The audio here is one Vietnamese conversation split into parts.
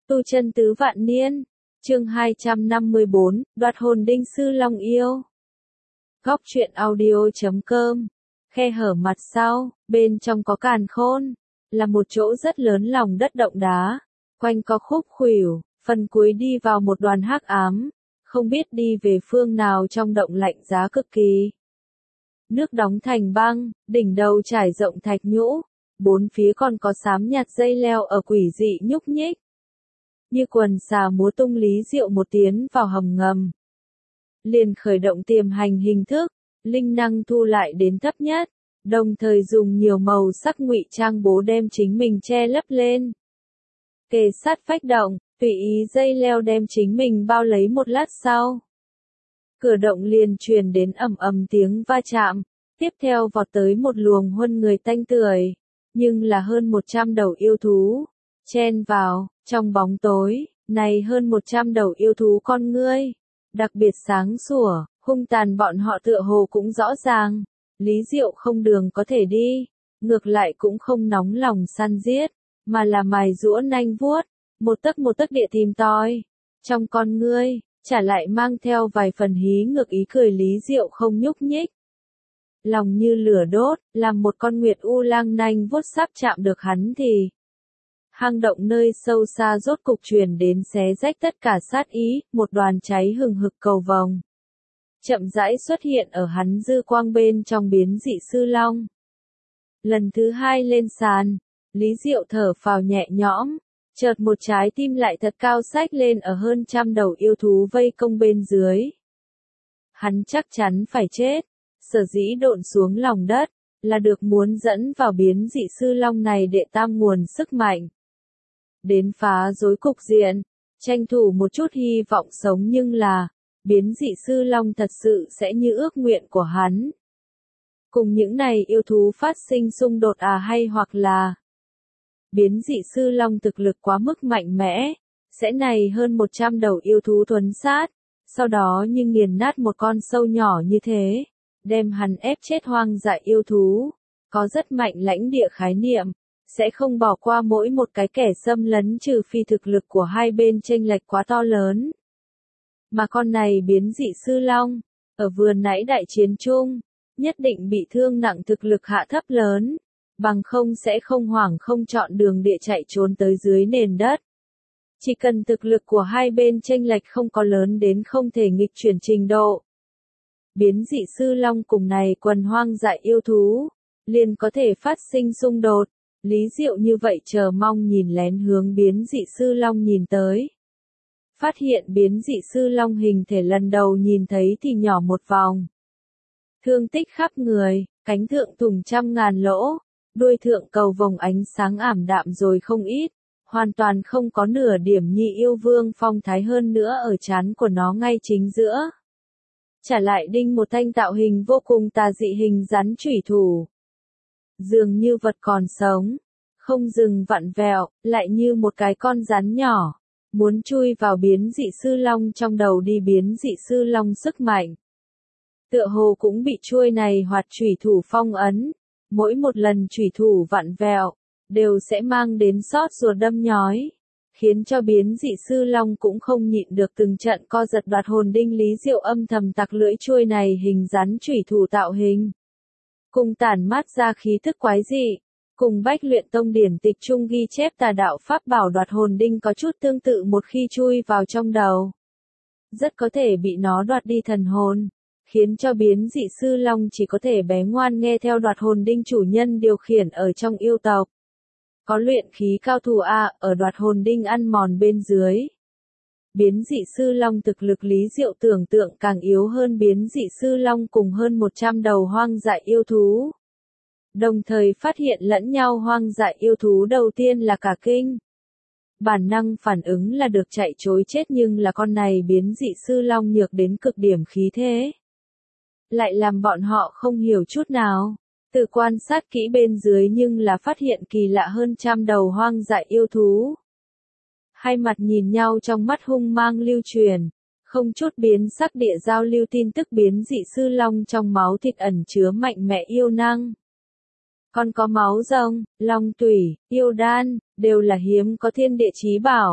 Tu chân tứ vạn niên. Chương 254, đoạt hồn đinh sư long yêu. Góc truyện audio.com. Khe hở mặt sau, bên trong có càn khôn, là một chỗ rất lớn lòng đất động đá, quanh có khúc khuỷu, phần cuối đi vào một đoàn hắc ám, không biết đi về phương nào trong động lạnh giá cực kỳ. Nước đóng thành băng, đỉnh đầu trải rộng thạch nhũ, bốn phía còn có xám nhạt dây leo ở quỷ dị nhúc nhích. Như quần xà múa tung, Lý Diệu một tiến vào hầm ngầm. Liền khởi động tiềm hành hình thức, linh năng thu lại đến thấp nhất, đồng thời dùng nhiều màu sắc ngụy trang bố đem chính mình che lấp lên. Kề sát phách động, tùy ý dây leo đem chính mình bao lấy một lát sau. Cửa động liền truyền đến ầm ầm tiếng va chạm, tiếp theo vọt tới một luồng huân người tanh tưởi, nhưng là hơn 100 đầu yêu thú, chen vào, trong bóng tối, này hơn 100 đầu yêu thú con ngươi, đặc biệt sáng sủa, hung tàn bọn họ tựa hồ cũng rõ ràng, Lý Diệu không đường có thể đi, ngược lại cũng không nóng lòng săn giết, mà là mài giũa nanh vuốt, một tấc địa tìm tòi, trong con ngươi, trả lại mang theo vài phần hí ngược ý cười. Lý Diệu không nhúc nhích, lòng như lửa đốt, làm một con nguyệt u lang nanh vuốt sắp chạm được hắn thì hang động nơi sâu xa rốt cục truyền đến xé rách tất cả sát ý, một đoàn cháy hừng hực cầu vồng chậm rãi xuất hiện ở hắn dư quang bên trong biến dị sư long. Lần thứ hai lên sàn, Lý Diệu thở phào nhẹ nhõm, chợt một trái tim lại thật cao xách lên ở hơn 100 đầu yêu thú vây công bên dưới. Hắn chắc chắn phải chết, sở dĩ độn xuống lòng đất, là được muốn dẫn vào biến dị sư long này đệ tam nguồn sức mạnh. Đến phá rối cục diện, tranh thủ một chút hy vọng sống, nhưng là, biến dị sư long thật sự sẽ như ước nguyện của hắn. Cùng những này yêu thú phát sinh xung đột hay hoặc là biến dị sư long thực lực quá mức mạnh mẽ, sẽ này hơn 100 đầu yêu thú thuần sát, sau đó như nghiền nát một con sâu nhỏ như thế, đem hắn ép chết hoang dại yêu thú, có rất mạnh lãnh địa khái niệm, sẽ không bỏ qua mỗi một cái kẻ xâm lấn trừ phi thực lực của hai bên chênh lệch quá to lớn. Mà con này biến dị sư long, ở vừa nãy đại chiến chung, nhất định bị thương nặng, thực lực hạ thấp lớn, bằng không sẽ không hoảng không chọn đường địa chạy trốn tới dưới nền đất. Chỉ cần thực lực của hai bên chênh lệch không có lớn đến không thể nghịch chuyển trình độ, biến dị sư long cùng này quần hoang dại yêu thú, liền có thể phát sinh xung đột. Lý Diệu như vậy chờ mong nhìn lén hướng biến dị sư long nhìn tới. Phát hiện biến dị sư long hình thể lần đầu nhìn thấy thì nhỏ một vòng. Thương tích khắp người, cánh thượng thủng 100.000 lỗ, đuôi thượng cầu vồng ánh sáng ảm đạm rồi không ít, hoàn toàn không có nửa điểm nhị yêu vương phong thái, hơn nữa ở trán của nó ngay chính giữa. Trả lại đinh một thanh tạo hình vô cùng tà dị hình rắn chủy thủ. Dường như vật còn sống, không dừng vặn vẹo, lại như một cái con rắn nhỏ, muốn chui vào biến dị sư long trong đầu đi. Biến dị sư long sức mạnh, tựa hồ cũng bị chuôi này hoạt chủy thủ phong ấn, mỗi một lần chủy thủ vặn vẹo, đều sẽ mang đến xót ruột đâm nhói, khiến cho biến dị sư long cũng không nhịn được từng trận co giật. Đoạt hồn đinh. Lý Diệu âm thầm tặc lưỡi chuôi này hình rắn chủy thủ tạo hình, cùng tản mát ra khí thức quái dị, cùng Bách Luyện Tông điển tịch trung ghi chép tà đạo pháp bảo đoạt hồn đinh có chút tương tự, một khi chui vào trong đầu, rất có thể bị nó đoạt đi thần hồn, khiến cho biến dị sư long chỉ có thể bé ngoan nghe theo đoạt hồn đinh chủ nhân điều khiển. Ở trong yêu tộc, có luyện khí cao thủ ở đoạt hồn đinh ăn mòn bên dưới, biến dị sư long thực lực Lý Diệu tưởng tượng càng yếu hơn biến dị sư long cùng hơn 100 đầu hoang dại yêu thú. Đồng thời phát hiện lẫn nhau hoang dại yêu thú đầu tiên là cả kinh. Bản năng phản ứng là được chạy trối chết, nhưng là con này biến dị sư long nhược đến cực điểm khí thế, lại làm bọn họ không hiểu chút nào. Từ quan sát kỹ bên dưới nhưng là phát hiện kỳ lạ hơn 100 đầu hoang dại yêu thú. Hai mặt nhìn nhau trong mắt hung mang lưu truyền, không chút biến sắc địa giao lưu tin tức. Biến dị sư long trong máu thịt ẩn chứa mạnh mẽ yêu năng. Còn có máu rồng, long tủy, yêu đan, đều là hiếm có thiên địa chí bảo,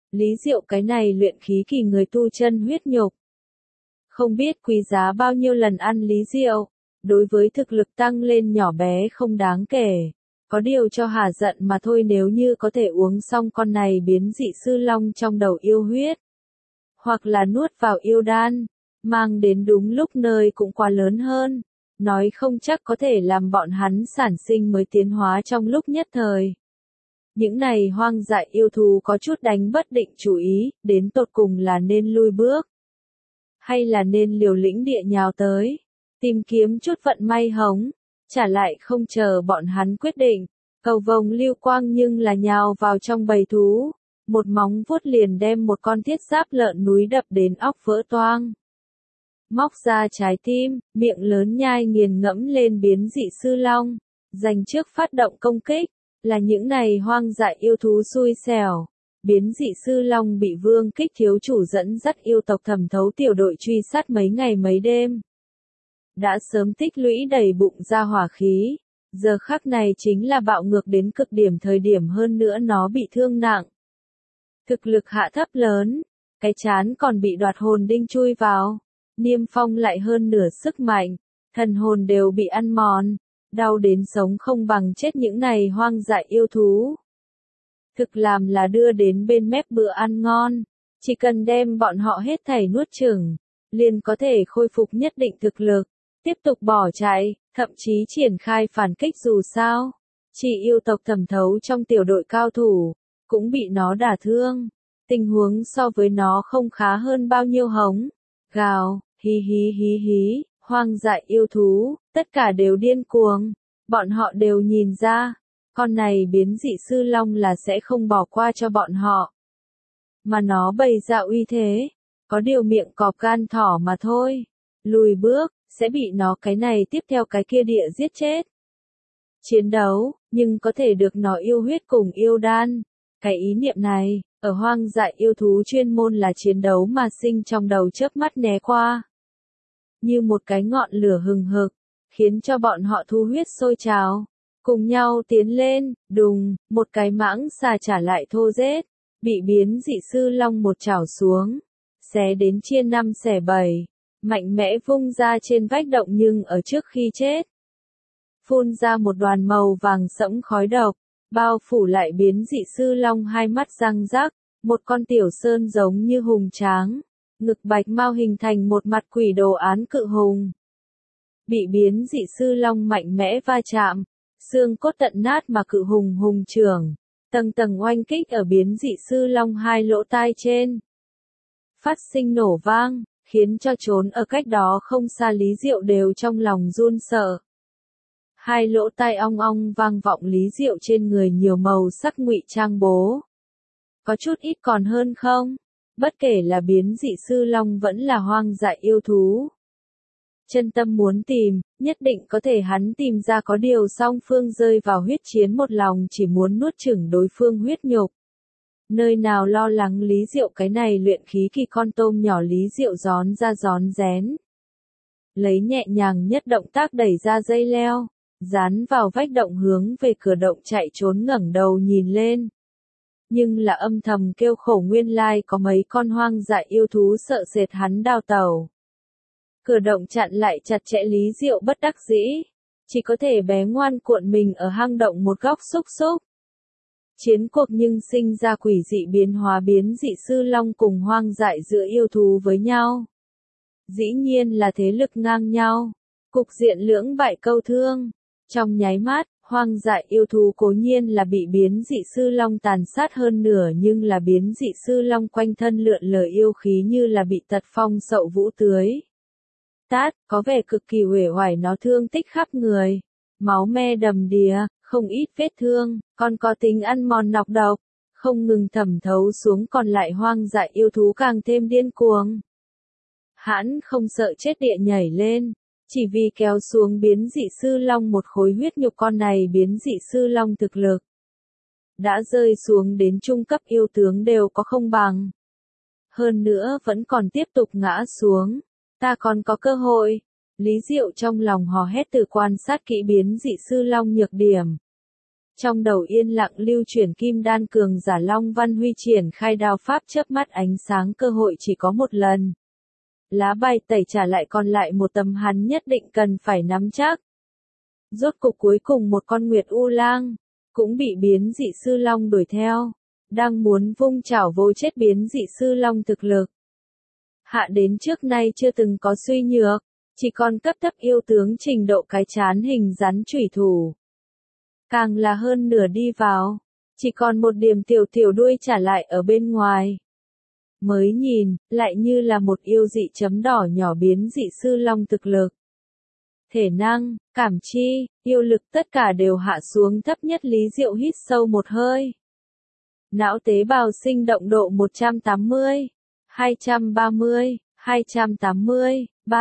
Lý Diệu cái này luyện khí kỳ người tu chân huyết nhục. Không biết quý giá bao nhiêu lần ăn Lý Diệu, đối với thực lực tăng lên nhỏ bé không đáng kể. Có điều cho hả giận mà thôi, nếu như có thể uống xong con này biến dị sư long trong đầu yêu huyết. Hoặc là nuốt vào yêu đan, mang đến đúng lúc nơi cũng quá lớn hơn. Nói không chắc có thể làm bọn hắn sản sinh mới tiến hóa trong lúc nhất thời. Những này hoang dại yêu thú có chút đánh bất định chủ ý, đến tột cùng là nên lui bước. Hay là nên liều lĩnh địa nhào tới, tìm kiếm chút vận may hống, trả lại không chờ bọn hắn quyết định. Cầu vồng lưu quang nhưng là nhào vào trong bầy thú, một móng vuốt liền đem một con thiết giáp lợn núi đập đến óc vỡ toang. Móc ra trái tim, miệng lớn nhai nghiền ngẫm lên biến dị sư long, dành trước phát động công kích, là những này hoang dại yêu thú xui xẻo. Biến dị sư long bị Vương Kích thiếu chủ dẫn dắt yêu tộc Thẩm Thấu tiểu đội truy sát mấy ngày mấy đêm. Đã sớm tích lũy đầy bụng ra hỏa khí, giờ khắc này chính là bạo ngược đến cực điểm, thời điểm hơn nữa nó bị thương nặng. Thực lực hạ thấp lớn, cái chán còn bị đoạt hồn đinh chui vào, niêm phong lại hơn nửa sức mạnh, thần hồn đều bị ăn mòn, đau đến sống không bằng chết những này hoang dại yêu thú. Thực làm là đưa đến bên mép bữa ăn ngon, chỉ cần đem bọn họ hết thảy nuốt chửng, liền có thể khôi phục nhất định thực lực, tiếp tục bỏ chạy, thậm chí triển khai phản kích. Dù sao, chỉ yêu tộc Thẩm Thấu trong tiểu đội cao thủ, cũng bị nó đả thương, tình huống so với nó không khá hơn bao nhiêu hống, gào, hí hí hí hí, hoang dại yêu thú, tất cả đều điên cuồng, bọn họ đều nhìn ra. Con này biến dị sư long là sẽ không bỏ qua cho bọn họ. Mà nó bày ra uy thế, có điều miệng cọp gan thỏ mà thôi. Lùi bước, sẽ bị nó cái này tiếp theo cái kia địa giết chết. Chiến đấu, nhưng có thể được nó yêu huyết cùng yêu đan. Cái ý niệm này, ở hoang dại yêu thú chuyên môn là chiến đấu mà sinh trong đầu chớp mắt né qua. Như một cái ngọn lửa hừng hực, khiến cho bọn họ thu huyết sôi trào. Cùng nhau tiến lên, đùng, một cái mãng xà trả lại thô rết, bị biến dị sư long một chảo xuống, xé đến chia 5 xẻ 7, mạnh mẽ vung ra trên vách động, nhưng ở trước khi chết, phun ra một đoàn màu vàng sẫm khói độc, bao phủ lại biến dị sư long. Hai mắt răng rắc, một con tiểu sơn giống như hùng tráng, ngực bạch mau hình thành một mặt quỷ đồ án cự hùng. Bị biến dị sư long mạnh mẽ va chạm, xương cốt tận nát mà cự hùng hùng trưởng, tầng tầng oanh kích ở biến dị sư long hai lỗ tai trên. Phát sinh nổ vang, khiến cho trốn ở cách đó không xa Lý Diệu đều trong lòng run sợ. Hai lỗ tai ong ong vang vọng, Lý Diệu trên người nhiều màu sắc ngụy trang bố. Có chút ít còn hơn không? Bất kể là biến dị sư long vẫn là hoang dại yêu thú. Chân tâm muốn tìm, nhất định có thể hắn tìm ra, có điều song phương rơi vào huyết chiến một lòng chỉ muốn nuốt chửng đối phương huyết nhục. Nơi nào lo lắng Lý Diệu cái này luyện khí kỳ con tôm nhỏ. Lý Diệu gión ra gión rén. Lấy nhẹ nhàng nhất động tác đẩy ra dây leo, dán vào vách động hướng về cửa động chạy trốn, ngẩng đầu nhìn lên. Nhưng là âm thầm kêu khổ, nguyên lai có mấy con hoang dại yêu thú sợ sệt hắn đào tẩu. Cửa động chặn lại chặt chẽ, Lý Diệu bất đắc dĩ, chỉ có thể bé ngoan cuộn mình ở hang động một góc xúc xúc. Chiến cuộc nhưng sinh ra quỷ dị biến hóa, biến dị sư long cùng hoang dại giữa yêu thú với nhau. Dĩ nhiên là thế lực ngang nhau, cục diện lưỡng bại câu thương. Trong nháy mắt, hoang dại yêu thú cố nhiên là bị biến dị sư long tàn sát hơn nửa, nhưng là biến dị sư long quanh thân lượn lờ yêu khí như là bị tật phong sậu vũ tưới. Tát, có vẻ cực kỳ uể oải, nó thương tích khắp người, máu me đầm đìa, không ít vết thương, còn có tính ăn mòn nọc độc, không ngừng thẩm thấu xuống. Còn lại hoang dại yêu thú càng thêm điên cuồng. Hãn không sợ chết địa nhảy lên, chỉ vì kéo xuống biến dị sư long một khối huyết nhục. Con này biến dị sư long thực lực đã rơi xuống đến trung cấp yêu tướng đều có không bằng. Hơn nữa vẫn còn tiếp tục ngã xuống. Ta còn có cơ hội. Lý Diệu trong lòng hò hét, từ quan sát kỹ biến dị sư long nhược điểm. Trong đầu yên lặng lưu chuyển kim đan cường giả Long Văn Huy triển khai đao pháp chớp mắt ánh sáng cơ hội chỉ có một lần. Lá bài tẩy trả lại còn lại một tấm hắn nhất định cần phải nắm chắc. Rốt cục cuối cùng một con Nguyệt U Lang, cũng bị biến dị sư Long đuổi theo, đang muốn vung chảo vồ chết biến dị sư Long thực lực. Hạ đến trước nay chưa từng có suy nhược, chỉ còn cấp thấp yêu tướng trình độ cái chán hình rắn chủy thủ. Càng là hơn nửa đi vào, chỉ còn một điểm tiểu đuôi trả lại ở bên ngoài. Mới nhìn, lại như là một yêu dị chấm đỏ nhỏ biến dị sư Long thực lực. Thể năng, cảm chi, yêu lực tất cả đều hạ xuống thấp nhất. Lý Diệu hít sâu một hơi. Não tế bào sinh động độ 180, 230, 280,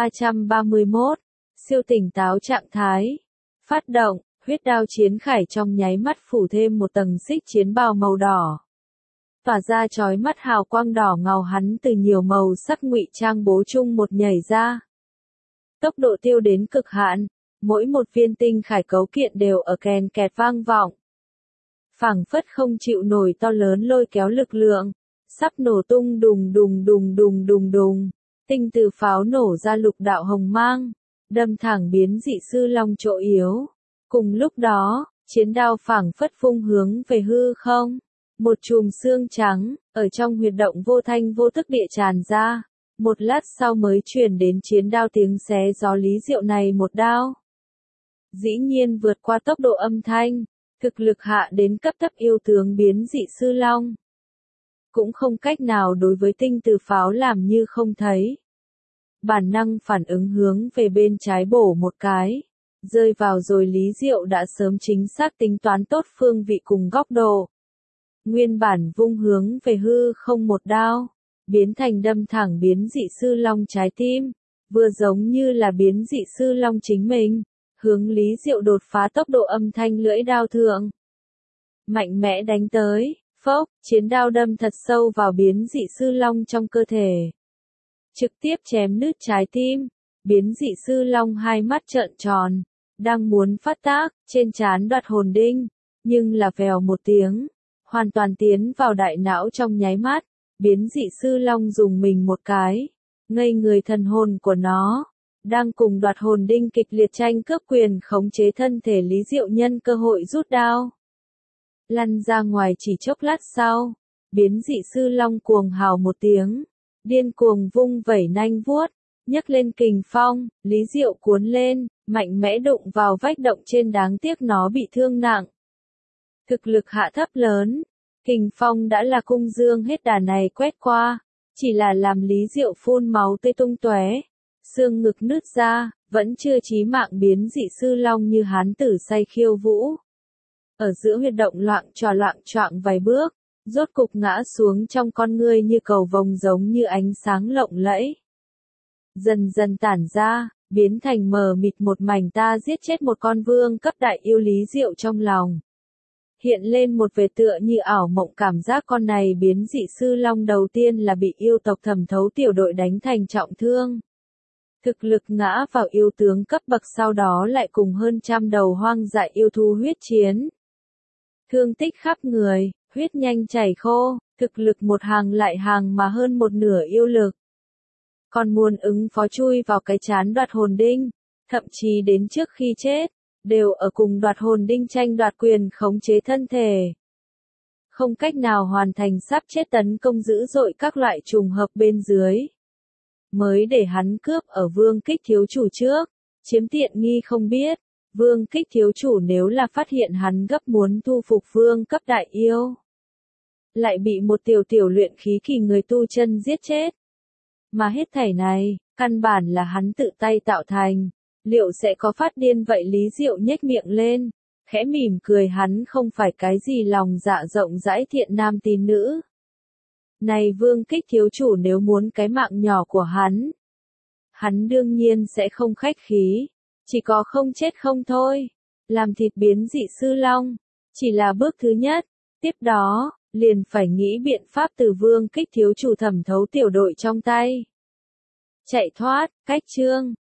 331, siêu tỉnh táo trạng thái. Phát động, huyết đao chiến khải trong nháy mắt phủ thêm một tầng xích chiến bào màu đỏ. Tỏa ra chói mắt hào quang đỏ ngầu hắn từ nhiều màu sắc ngụy trang bố chung một nhảy ra. Tốc độ tiêu đến cực hạn, mỗi một viên tinh khải cấu kiện đều ở kèn kẹt vang vọng. Phảng phất không chịu nổi to lớn lôi kéo lực lượng, sắp nổ tung đùng đùng đùng đùng đùng đùng, tinh từ pháo nổ ra lục đạo hồng mang, đâm thẳng biến dị sư Long chỗ yếu. Cùng lúc đó, chiến đao phảng phất phung hướng về hư không, một chùm xương trắng, ở trong huyệt động vô thanh vô thức địa tràn ra. Một lát sau mới truyền đến chiến đao tiếng xé gió. Lý Diệu này một đao, dĩ nhiên vượt qua tốc độ âm thanh, thực lực hạ đến cấp thấp yêu tướng biến dị sư Long. Cũng không cách nào đối với tinh từ pháo làm như không thấy. Bản năng phản ứng hướng về bên trái bổ một cái, rơi vào rồi. Lý Diệu đã sớm chính xác tính toán tốt phương vị cùng góc độ. Nguyên bản vung hướng về hư không một đao, biến thành đâm thẳng biến dị sư Long trái tim, vừa giống như là biến dị sư Long chính mình, hướng Lý Diệu đột phá tốc độ âm thanh lưỡi đao thượng. Mạnh mẽ đánh tới, phốc, chiến đao đâm thật sâu vào biến dị sư Long trong cơ thể. Trực tiếp chém nứt trái tim, biến dị sư Long hai mắt trợn tròn, đang muốn phát tác, trên trán đoạt hồn đinh, nhưng là vèo một tiếng, hoàn toàn tiến vào đại não trong nháy mắt. Biến dị sư Long dùng mình một cái, ngây người. Thần hồn của nó đang cùng đoạt hồn đinh kịch liệt tranh cướp quyền khống chế thân thể Lý Diệu nhân cơ hội rút đao, lăn ra ngoài. Chỉ chốc lát sau, biến dị sư Long cuồng hào một tiếng, điên cuồng vung vẩy nanh vuốt, nhấc lên kình phong. Lý Diệu cuốn lên, mạnh mẽ đụng vào vách động trên, đáng tiếc nó bị thương nặng. Thực lực hạ thấp lớn, kình phong đã là cung dương hết đà này quét qua, chỉ là làm Lý Diệu phun máu tươi tung tóe, xương ngực nứt ra, vẫn chưa chí mạng. Biến dị sư Long như hán tử say khiêu vũ, ở giữa huyệt động loạng choạng vài bước, rốt cục ngã xuống. Trong con ngươi như cầu vồng giống như ánh sáng lộng lẫy, dần dần tản ra, biến thành mờ mịt một mảnh. Ta giết chết một con vương cấp đại yêu. Lý Diệu trong lòng hiện lên một vẻ tựa như ảo mộng cảm giác. Con này biến dị sư Long đầu tiên là bị yêu tộc Thẩm Thấu tiểu đội đánh thành trọng thương, thực lực ngã vào yêu tướng cấp bậc, sau đó lại cùng hơn trăm đầu hoang dại yêu thú huyết chiến, thương tích khắp người, huyết nhanh chảy khô, thực lực một hàng lại hàng mà hơn một nửa yêu lực. Còn muốn ứng phó chui vào cái chán đoạt hồn đinh, thậm chí đến trước khi chết, đều ở cùng đoạt hồn đinh tranh đoạt quyền khống chế thân thể. Không cách nào hoàn thành sắp chết tấn công dữ dội các loại trùng hợp bên dưới. Mới để hắn cướp ở Vương Kích thiếu chủ trước, chiếm tiện nghi không biết. Vương Kích thiếu chủ nếu là phát hiện hắn gấp muốn thu phục vương cấp đại yêu, lại bị một tiểu luyện khí kỳ người tu chân giết chết. Mà hết thảy này, căn bản là hắn tự tay tạo thành. Liệu sẽ có phát điên vậy? Lý Diệu nhếch miệng lên, khẽ mỉm cười. Hắn không phải cái gì lòng dạ rộng rãi thiện nam tín nữ. Này Vương Kích thiếu chủ nếu muốn cái mạng nhỏ của hắn đương nhiên sẽ không khách khí, chỉ có không chết không thôi. Làm thịt biến dị sư Long, chỉ là bước thứ nhất, tiếp đó, liền phải nghĩ biện pháp từ Vương Kích thiếu chủ Thẩm Thấu tiểu đội trong tay chạy thoát. Cách chương